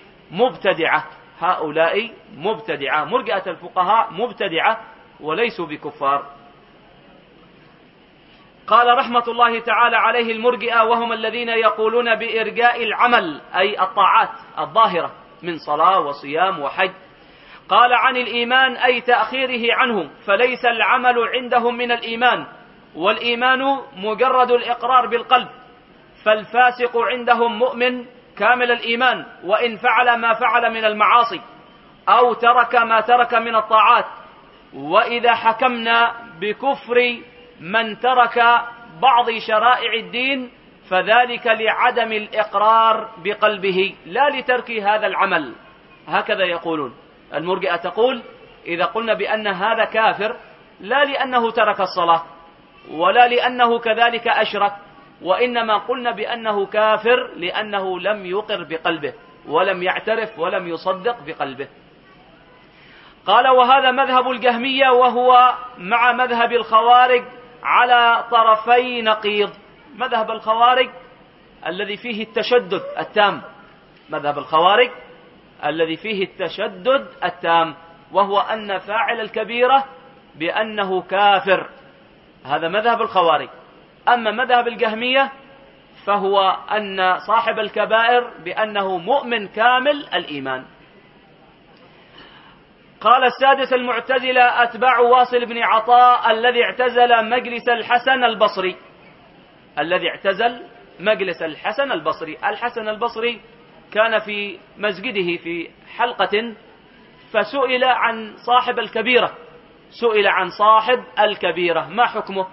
Speaker 1: مبتدعة، مرجئة الفقهاء مبتدعة وليسوا بكفار. قال رحمة الله تعالى عليه المرجئة وهم الذين يقولون بإرجاء العمل، أي الطاعات الظاهرة من صلاة وصيام وحج. قال عن الإيمان أي تأخيره عنه، فليس العمل عندهم من الإيمان، والإيمان مجرد الإقرار بالقلب، فالفاسق عندهم مؤمن كامل الإيمان وإن فعل ما فعل من المعاصي أو ترك ما ترك من الطاعات. وإذا حكمنا بكفر من ترك بعض شرائع الدين فذلك لعدم الإقرار بقلبه لا لترك هذا العمل. هكذا يقولون المرجئة، تقول إذا قلنا بأن هذا كافر لا لأنه ترك الصلاة ولا لأنه كذلك أشرك، وإنما قلنا بأنه كافر لأنه لم يقر بقلبه ولم يعترف ولم يصدق بقلبه. قال وهذا مذهب الجهمية، وهو مع مذهب الخوارج على طرفي نقيض. مذهب الخوارج الذي فيه التشدد التام، مذهب الخوارج الذي فيه التشدد التام، وهو أن فاعل الكبيرة بأنه كافر، هذا مذهب الخوارج. أما مذهب الجهمية فهو أن صاحب الكبائر بأنه مؤمن كامل الإيمان. قال السادس المعتزلة أتباع واصل بن عطاء الذي اعتزل مجلس الحسن البصري، الذي اعتزل مجلس الحسن البصري. الحسن البصري كان في مسجده في حلقة فسئل عن صاحب الكبيرة، سئل عن صاحب الكبيرة ما حكمه،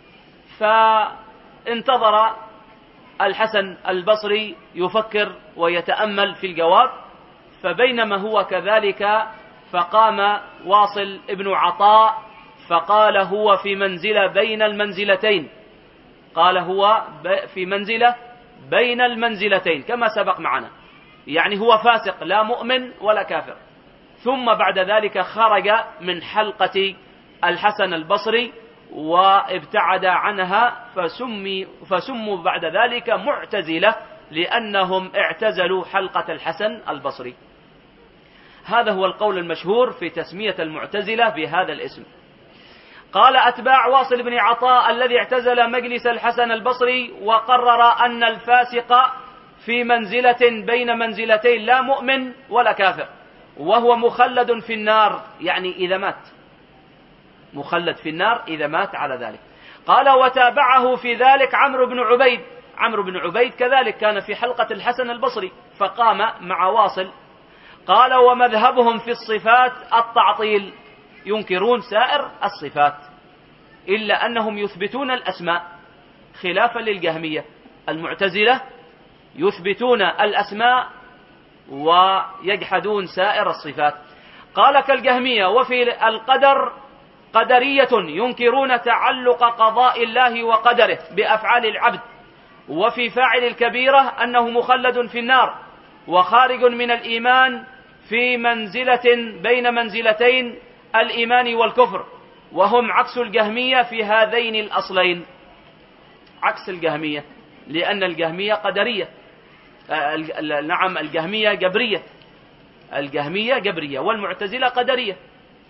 Speaker 1: فانتظر الحسن البصري يفكر ويتأمل في الجواب، فبينما هو كذلك فقام واصل ابن عطاء فقال هو في منزلة بين المنزلتين، قال هو في منزلة بين المنزلتين كما سبق معنا، يعني هو فاسق لا مؤمن ولا كافر. ثم بعد ذلك خرج من حلقة الحسن البصري وابتعد عنها، فسموا بعد ذلك معتزلة لأنهم اعتزلوا حلقة الحسن البصري. هذا هو القول المشهور في تسمية المعتزلة بهذا الاسم. قال أتباع واصل بن عطاء الذي اعتزل مجلس الحسن البصري وقرر أن الفاسق في منزلة بين منزلتين لا مؤمن ولا كافر، وهو مخلد في النار، يعني إذا مات مخلد في النار إذا مات على ذلك. قال وتابعه في ذلك عمرو بن عبيد كذلك كان في حلقة الحسن البصري فقام مع واصل. قال ومذهبهم في الصفات التعطيل، ينكرون سائر الصفات إلا أنهم يثبتون الأسماء خلافا للجهمية. المعتزلة يثبتون الأسماء ويجحدون سائر الصفات. قال كالجهمية. وفي القدر قدرية ينكرون تعلق قضاء الله وقدره بأفعال العبد، وفي فاعل الكبيرة أنه مخلد في النار وخارج من الإيمان في منزلة بين منزلتين الإيمان والكفر، وهم عكس الجهمية في هذين الأصلين، عكس الجهمية، لأن الجهمية قدرية، نعم الجهمية جبرية، الجهمية جبرية والمعتزلة قدرية،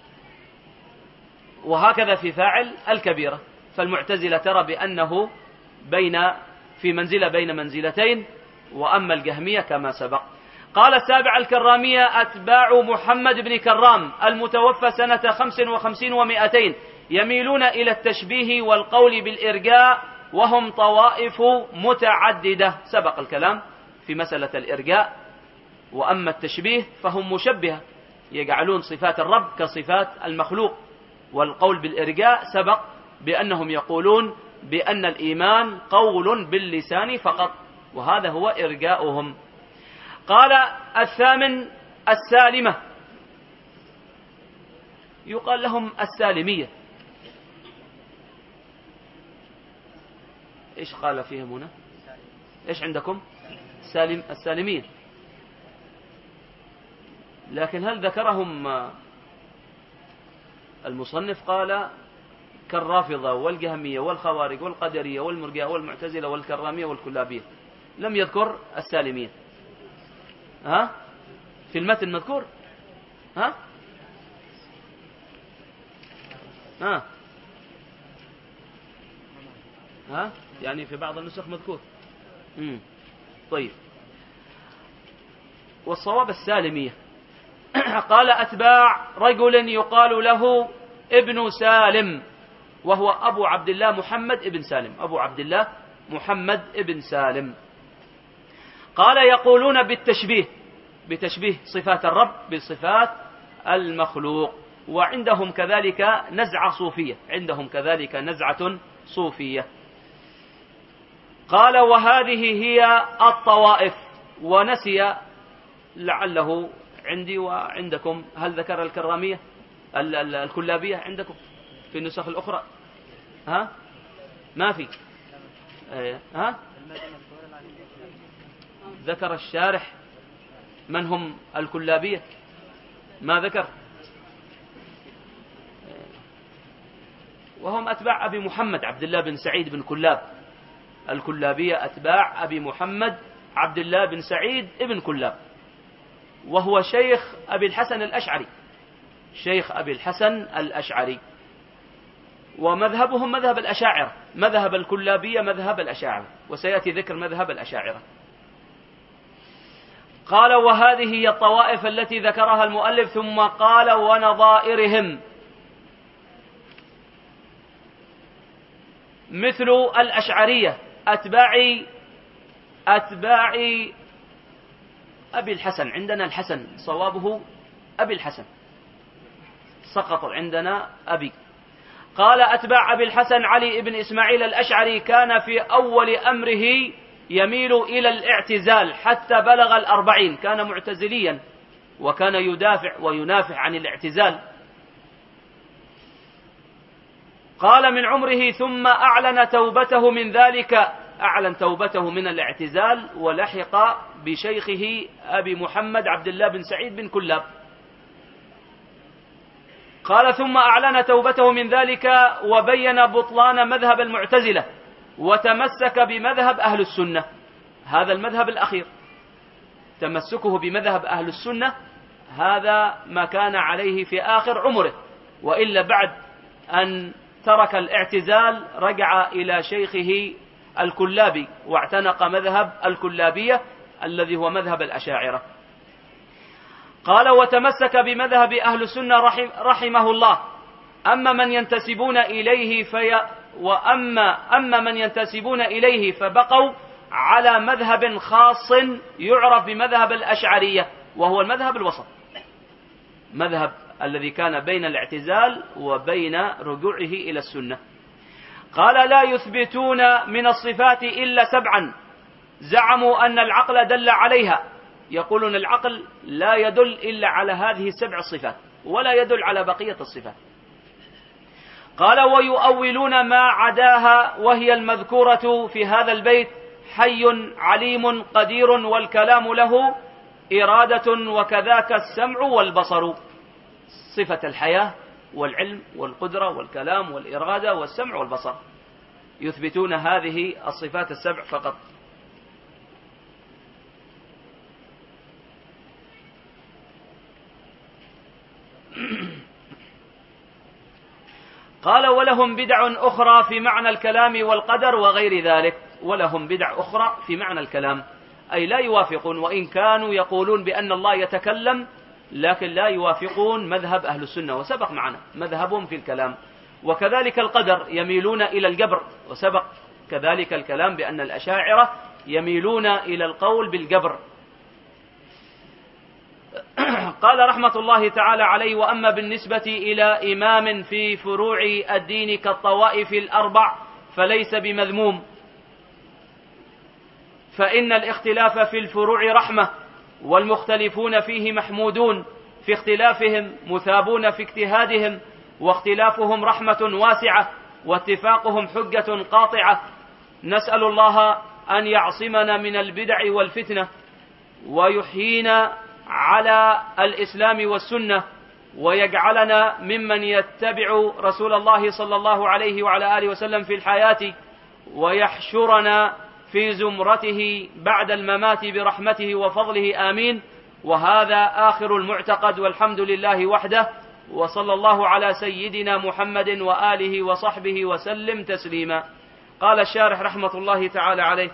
Speaker 1: وهكذا في فاعل الكبيرة. فالمعتزلة ترى بأنه في منزلة بين منزلتين، وأما الجهمية كما سبق. قال السابع الكرامية أتباع محمد بن كرام المتوفى سنة 55 و200 يميلون إلى التشبيه والقول بالإرجاء، وهم طوائف متعددة. سبق الكلام في مسألة الإرجاء. وأما التشبيه فهم مشبهة، يجعلون صفات الرب كصفات المخلوق، والقول بالإرجاء سبق بأنهم يقولون بأن الإيمان قول باللسان فقط، وهذا هو إرجاؤهم. قال الثامن السالمة، يقال لهم السالمية. إيش قال فيهم هنا؟ إيش عندكم؟ السالمية. لكن هل ذكرهم المصنف؟ قال كالرافضة والجهمية والخوارج والقدرية والمرجئة والمعتزلة والكرامية والكلابية، لم يذكر السالمية. ها في المتن مذكور؟ ها ها ها يعني في بعض النسخ مذكور. طيب، والصواب السالمية. قال أتباع رجل يقال له ابن سالم، وهو أبو عبد الله محمد ابن سالم، أبو عبد الله محمد ابن سالم. قال يقولون بتشبيه صفات الرب بصفات المخلوق، وعندهم كذلك نزعة صوفية، عندهم كذلك نزعة صوفية. قال وهذه هي الطوائف. ونسي لعله عندي وعندكم، هل ذكر الكرامية الكلابية عندكم في النسخ الأخرى؟ ها ما في. ها ذكر الشارح من هم الكلابية؟ ما ذكر. وهم أتباع أبي محمد عبد الله بن سعيد بن كلاب. الكلابية أتباع أبي محمد عبد الله بن سعيد بن كلاب، وهو شيخ أبي الحسن الأشعري، شيخ أبي الحسن الأشعري. ومذهبهم مذهب الأشاعرة، مذهب الكلابية مذهب الأشاعرة، وسيأتي ذكر مذهب الأشاعرة. قال وهذه هي الطوائف التي ذكرها المؤلف، ثم قال ونظائرهم مثل الأشعرية أتباع أبي الحسن. عندنا الحسن، صوابه أبي الحسن، سقط عندنا أبي. قال أتباع أبي الحسن علي بن إسماعيل الأشعري كان في أول أمره يميل إلى الاعتزال حتى بلغ 40، كان معتزليا وكان يدافع وينافع عن الاعتزال. قال من عمره ثم أعلن توبته من ذلك، أعلن توبته من الاعتزال ولحق بشيخه أبي محمد عبد الله بن سعيد بن كلاب. قال ثم أعلن توبته من ذلك وبين بطلان مذهب المعتزلة وتمسك بمذهب أهل السنة. هذا المذهب الأخير، تمسكه بمذهب أهل السنة، هذا ما كان عليه في آخر عمره، وإلا بعد أن ترك الاعتزال رجع إلى شيخه الكلابي واعتنق مذهب الكلابية الذي هو مذهب الأشاعرة. قال وتمسك بمذهب أهل السنة رحمه الله. أما من ينتسبون إليه أما من ينتسبون إليه فبقوا على مذهب خاص يعرف بمذهب الأشعرية، وهو المذهب الوسط، مذهب الذي كان بين الاعتزال وبين رجوعه إلى السنة. قال لا يثبتون من الصفات إلا 7 زعموا أن العقل دل عليها، يقولون العقل لا يدل إلا على هذه السبع الصفات ولا يدل على بقية الصفات. قال ويؤولون ما عداها وهي المذكورة في هذا البيت: حي عليم قدير والكلام له إرادة وكذاك السمع والبصر. صفة الحياة والعلم والقدرة والكلام والإرادة والسمع والبصر يثبتون هذه الصفات السبع فقط. قال ولهم بدع أخرى في معنى الكلام والقدر وغير ذلك. ولهم بدع أخرى في معنى الكلام، أي لا يوافقون، وإن كانوا يقولون بأن الله يتكلم لكن لا يوافقون مذهب أهل السنة، وسبق معنا مذهبهم في الكلام. وكذلك القدر يميلون إلى الجبر، وسبق كذلك الكلام بأن الأشاعرة يميلون إلى القول بالجبر. قال رحمة الله تعالى عليه: وأما بالنسبة إلى إمام في فروع الدين كالطوائف الأربع فليس بمذموم، فإن الاختلاف في الفروع رحمة، والمختلفون فيه محمودون، في اختلافهم مثابون في اجتهادهم، واختلافهم رحمة واسعة، واتفاقهم حجة قاطعة. نسأل الله أن يعصمنا من البدع والفتنة، ويحيينا على الإسلام والسنة، ويجعلنا ممن يتبع رسول الله صلى الله عليه وعلى آله وسلم في الحياة، ويحشرنا في زمرته بعد الممات برحمته وفضله، آمين. وهذا آخر المعتقد، والحمد لله وحده، وصلى الله على سيدنا محمد وآله وصحبه وسلم تسليما. قال الشارح رحمة الله تعالى عليه: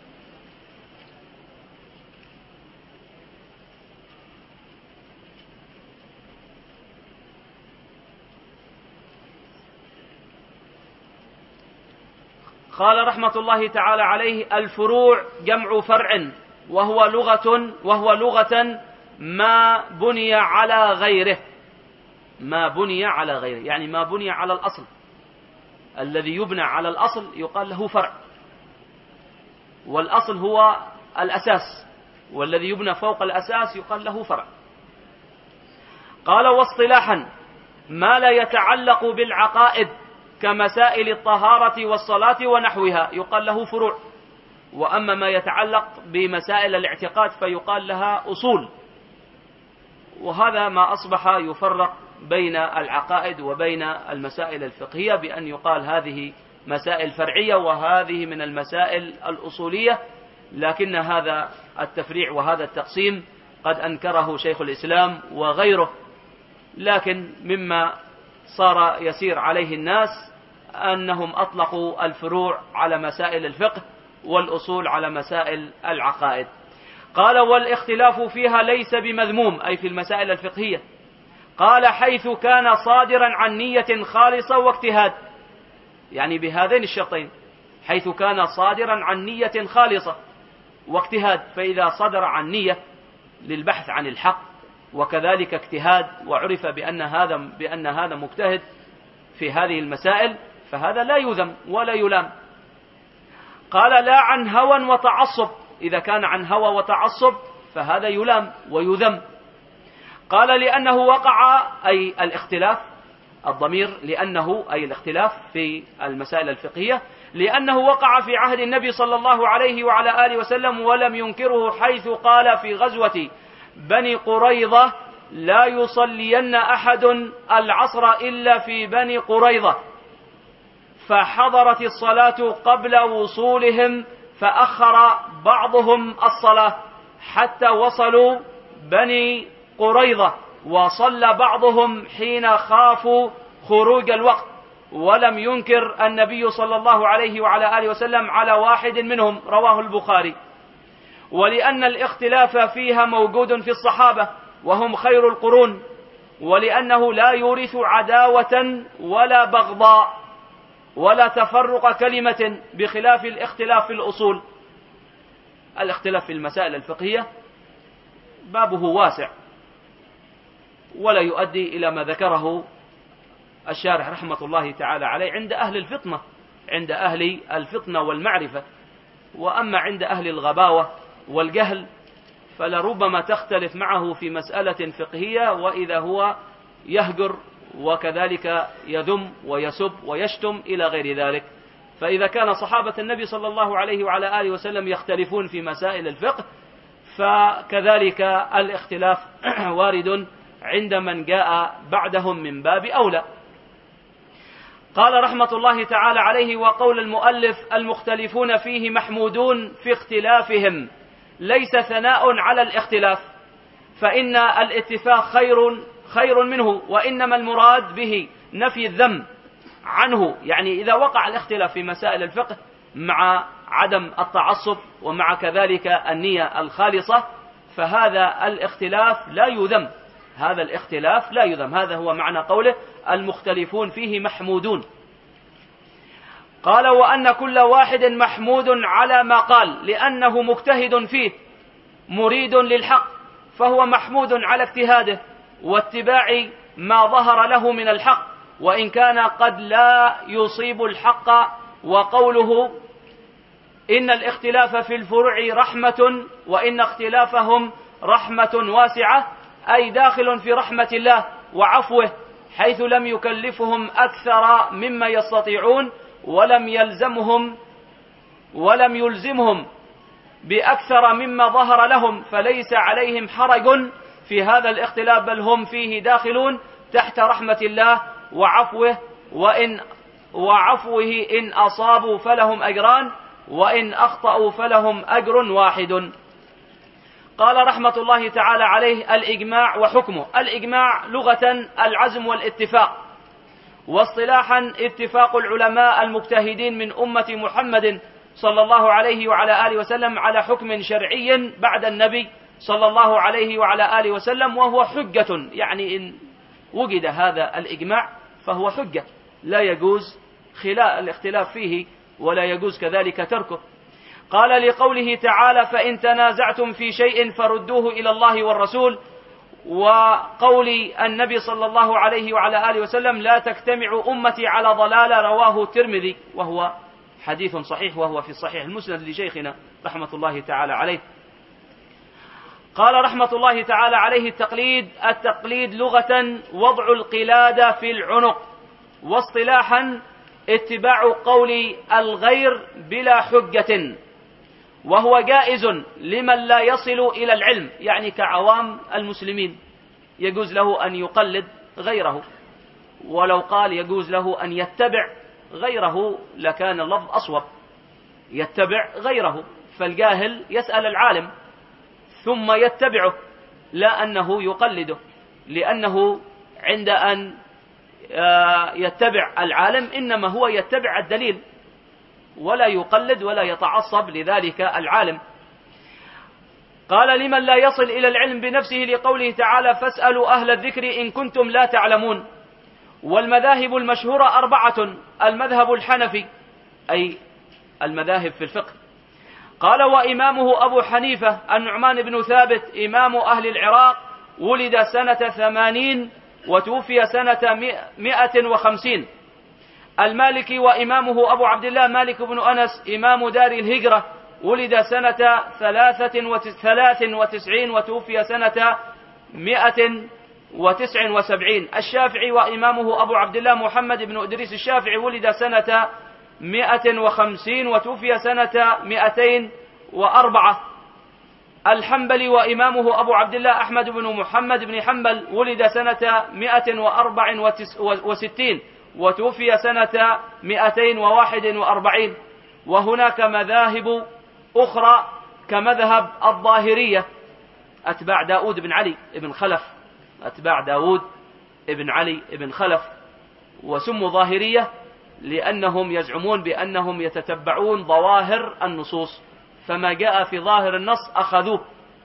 Speaker 1: قال رحمة الله تعالى عليه: الفروع جمع فرع، وهو لغة ما بني على غيره. ما بني على غيره يعني ما بني على الأصل. الذي يبنى على الأصل يقال له فرع، والأصل هو الأساس، والذي يبنى فوق الأساس يقال له فرع. قال: واصطلاحا ما لا يتعلق بالعقائد كمسائل الطهارة والصلاة ونحوها يقال له فروع، وأما ما يتعلق بمسائل الاعتقاد فيقال لها أصول. وهذا ما أصبح يفرق بين العقائد وبين المسائل الفقهية، بأن يقال هذه مسائل فرعية وهذه من المسائل الأصولية، لكن هذا التفريع وهذا التقسيم قد أنكره شيخ الإسلام وغيره. لكن مما صار يسير عليه الناس أنهم أطلقوا الفروع على مسائل الفقه والأصول على مسائل العقائد. قال: والاختلاف فيها ليس بمذموم، أي في المسائل الفقهية. قال: حيث كان صادرا عن نية خالصة واجتهاد، يعني بهذين الشرطين، حيث كان صادرا عن نية خالصة واجتهاد. فإذا صدر عن نية للبحث عن الحق وكذلك اجتهاد، وعرف بأن هذا مجتهد في هذه المسائل، فهذا لا يذم ولا يلام. قال: لا عن هوى وتعصب، إذا كان عن هوى وتعصب فهذا يلام ويذم. قال: لأنه وقع، أي الاختلاف، الضمير لأنه أي الاختلاف في المسائل الفقهية، لأنه وقع في عهد النبي صلى الله عليه وعلى آله وسلم ولم ينكره، حيث قال في غزوة بني قريظة: لا يصلين أحد العصر إلا في بني قريظة، فحضرت الصلاة قبل وصولهم، فأخر بعضهم الصلاة حتى وصلوا بني قريظة، وصلى بعضهم حين خافوا خروج الوقت، ولم ينكر النبي صلى الله عليه وعلى آله وسلم على واحد منهم، رواه البخاري. ولأن الاختلاف فيها موجود في الصحابة وهم خير القرون، ولأنه لا يورث عداوة ولا بغضاء ولا تفرق كلمة، بخلاف الاختلاف في الأصول. الاختلاف في المسائل الفقهية بابه واسع، ولا يؤدي إلى ما ذكره الشارح رحمة الله تعالى عليه عند أهل الفطنة، عند أهل الفطنة والمعرفة. وأما عند أهل الغباوة والجهل فلربما تختلف معه في مسألة فقهية، وإذا هو يهجر وكذلك يذم ويسب ويشتم إلى غير ذلك. فإذا كان صحابة النبي صلى الله عليه وعلى آله وسلم يختلفون في مسائل الفقه، فكذلك الاختلاف وارد عند من جاء بعدهم من باب أولى. قال رحمة الله تعالى عليه: وقول المؤلف: المختلفون فيه محمودون في اختلافهم، ليس ثناء على الاختلاف، فإن الاتفاق خير منه، وإنما المراد به نفي الذم عنه. يعني إذا وقع الاختلاف في مسائل الفقه مع عدم التعصب ومع كذلك النية الخالصة، فهذا الاختلاف لا يذم، هذا الاختلاف لا يذم. هذا هو معنى قوله: المختلفون فيه محمودون. قال: وأن كل واحد محمود على ما قال، لأنه مجتهد فيه مريد للحق، فهو محمود على اجتهاده واتباع ما ظهر له من الحق، وإن كان قد لا يصيب الحق. وقوله: إن الاختلاف في الفروع رحمة، وإن اختلافهم رحمة واسعة، أي داخل في رحمة الله وعفوه، حيث لم يكلفهم أكثر مما يستطيعون، ولم يلزمهم بأكثر مما ظهر لهم، فليس عليهم حرج في هذا الاختلاف، بل هم فيه داخلون تحت رحمة الله وعفوه إن أصابوا فلهم أجران، وإن أخطأوا فلهم أجر واحد. قال رحمة الله تعالى عليه: الإجماع وحكمه. الإجماع لغة العزم والاتفاق، واصطلاحا اتفاق العلماء المجتهدين من أمة محمد صلى الله عليه وعلى آله وسلم على حكم شرعي بعد النبي صلى الله عليه وعلى آله وسلم، وهو حجة. يعني إن وجد هذا الإجماع فهو حجة، لا يجوز الاختلاف فيه، ولا يجوز كذلك تركه. قال: لقوله تعالى: فإن تنازعتم في شيء فردوه إلى الله والرسول. وقول النبي صلى الله عليه وعلى آله وسلم: لا تجتمع أمتي على ضلالة، رواه الترمذي، وهو حديث صحيح، وهو في الصحيح المسند لشيخنا رحمة الله تعالى عليه. قال رحمة الله تعالى عليه: التقليد لغة وضع القلادة في العنق، واصطلاحا اتباع قول الغير بلا حجة، وهو جائز لمن لا يصل إلى العلم، يعني كعوام المسلمين يجوز له أن يقلد غيره، ولو قال يجوز له أن يتبع غيره لكان اللفظ أصوب، يتبع غيره. فالجاهل يسأل العالم ثم يتبعه، لا أنه يقلده، لأنه عند أن يتبع العالم إنما هو يتبع الدليل، ولا يقلد ولا يتعصب لذلك العالم. قال: لمن لا يصل إلى العلم بنفسه، لقوله تعالى: فاسألوا أهل الذكر إن كنتم لا تعلمون. والمذاهب المشهورة 4: المذهب الحنفي، أي المذاهب في الفقه. قال: وإمامه أبو حنيفة النعمان بن ثابت، إمام أهل العراق، ولد سنة 80 وتوفي سنة 150. المالكي وإمامه أبو عبد الله مالك بن أنس، إمام دار الهجرة، ولد سنة 93 وتوفي سنة 179. الشافعي وإمامه أبو عبد الله محمد بن إدريس الشافعي، ولد سنة 150 وتوفي سنة 204. الحنبلي وإمامه أبو عبد الله أحمد بن محمد بن حنبل، ولد سنة 164 وتوفي سنة 241. وهناك مذاهب أخرى كمذهب الظاهرية، أتباع داود بن علي بن خلف، أتباع داود بن علي بن خلف، وسموا ظاهرية لأنهم يزعمون بأنهم يتتبعون ظواهر النصوص، فما جاء في ظاهر النص أخذوه.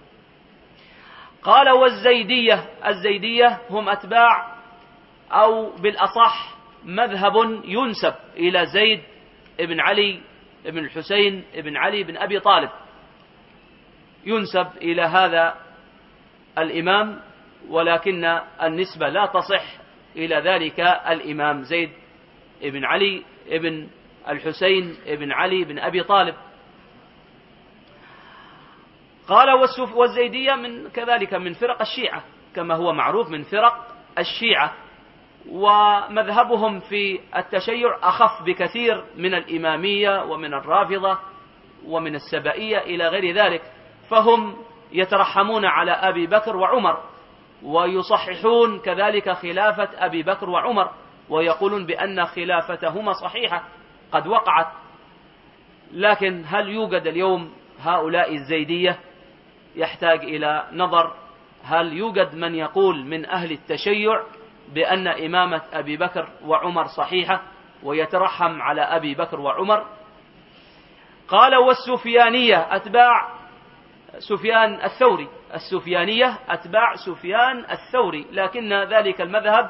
Speaker 1: قال: والزيدية. الزيدية هم أتباع، أو بالأصح مذهب ينسب إلى زيد بن علي بن الحسين بن علي بن أبي طالب، ينسب إلى هذا الإمام، ولكن النسبة لا تصح إلى ذلك الإمام زيد بن علي بن الحسين بن علي بن أبي طالب. قال والزيدية كذلك من فرق الشيعة كما هو معروف، من فرق الشيعة، ومذهبهم في التشيع أخف بكثير من الإمامية ومن الرافضة ومن السبائية إلى غير ذلك، فهم يترحمون على أبي بكر وعمر، ويصححون كذلك خلافة أبي بكر وعمر، ويقولون بأن خلافتهما صحيحة قد وقعت. لكن هل يوجد اليوم هؤلاء الزيدية؟ يحتاج إلى نظر. هل يوجد من يقول من أهل التشيع بأن إمامة أبي بكر وعمر صحيحة ويترحم على أبي بكر وعمر؟ قال والسفيانية أتباع سفيان الثوري، السفيانية أتباع سفيان الثوري، لكن ذلك المذهب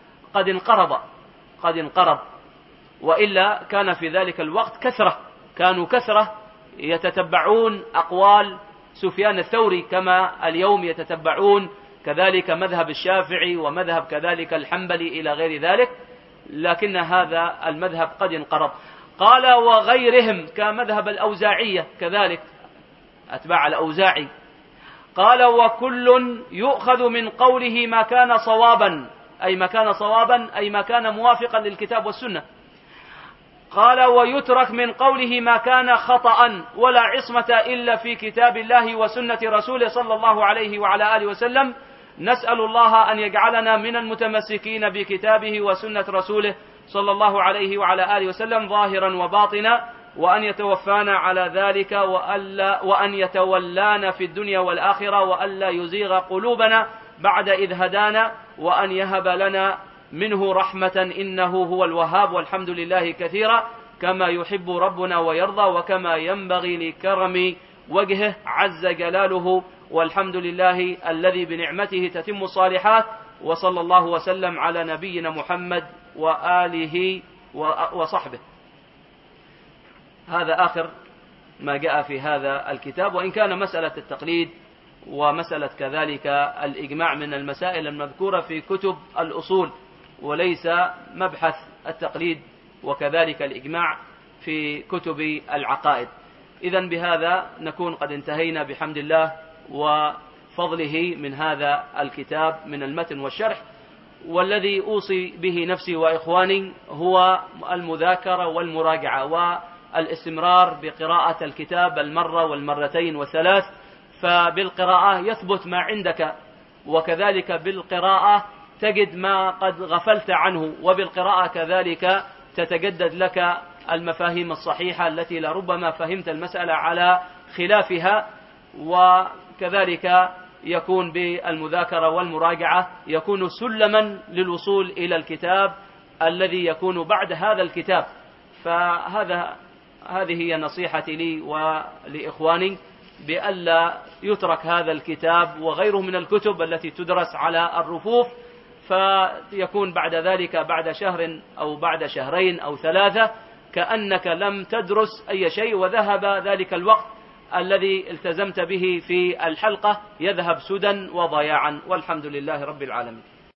Speaker 1: قد انقرض، وإلا كان في ذلك الوقت كانوا كثرة يتتبعون أقوال سفيان الثوري، كما اليوم يتتبعون كذلك مذهب الشافعي ومذهب كذلك الحنبلي إلى غير ذلك، لكن هذا المذهب قد انقرض. قال وغيرهم كمذهب الأوزاعية كذلك أتباع الأوزاعي. قال وكل يؤخذ من قوله ما كان صوابا، أي ما كان موافقا للكتاب والسنة. قال ويترك من قوله ما كان خطأ، ولا عصمة إلا في كتاب الله وسنة رسوله صلى الله عليه وعلى آله وسلم. نسأل الله أن يجعلنا من المتمسكين بكتابه وسنة رسوله صلى الله عليه وعلى آله وسلم ظاهرا وباطنا، وأن يتوفانا على ذلك، وأن يتولانا في الدنيا والآخرة، وألا يزيغ قلوبنا بعد إذ هدانا، وأن يهب لنا منه رحمة إنه هو الوهاب، والحمد لله كثيرا كما يحب ربنا ويرضى، وكما ينبغي لكرم وجهه عز جلاله، والحمد لله الذي بنعمته تتم الصالحات، وصلى الله وسلم على نبينا محمد وآله وصحبه. هذا آخر ما جاء في هذا الكتاب، وإن كان مسألة التقليد ومسألة كذلك الإجماع من المسائل المذكورة في كتب الأصول، وليس مبحث التقليد وكذلك الإجماع في كتب العقائد. إذن بهذا نكون قد انتهينا بحمد الله وفضله من هذا الكتاب من المتن والشرح، والذي أوصي به نفسي وإخواني هو المذاكرة والمراجعة والاستمرار بقراءة الكتاب المرة والمرتين والثلاث، فبالقراءة يثبت ما عندك، وكذلك بالقراءة تجد ما قد غفلت عنه، وبالقراءة كذلك تتجدد لك المفاهيم الصحيحة التي لربما فهمت المسألة على خلافها. وكذلك يكون بالمذاكرة والمراجعة يكون سلما للوصول إلى الكتاب الذي يكون بعد هذا الكتاب. هذه هي نصيحتي لي ولإخواني، بألا يترك هذا الكتاب وغيره من الكتب التي تدرس على الرفوف، فيكون بعد ذلك بعد شهر أو بعد شهرين أو ثلاثة كأنك لم تدرس أي شيء، وذهب ذلك الوقت الذي التزمت به في الحلقة يذهب سدى وضياعا، والحمد لله رب العالمين.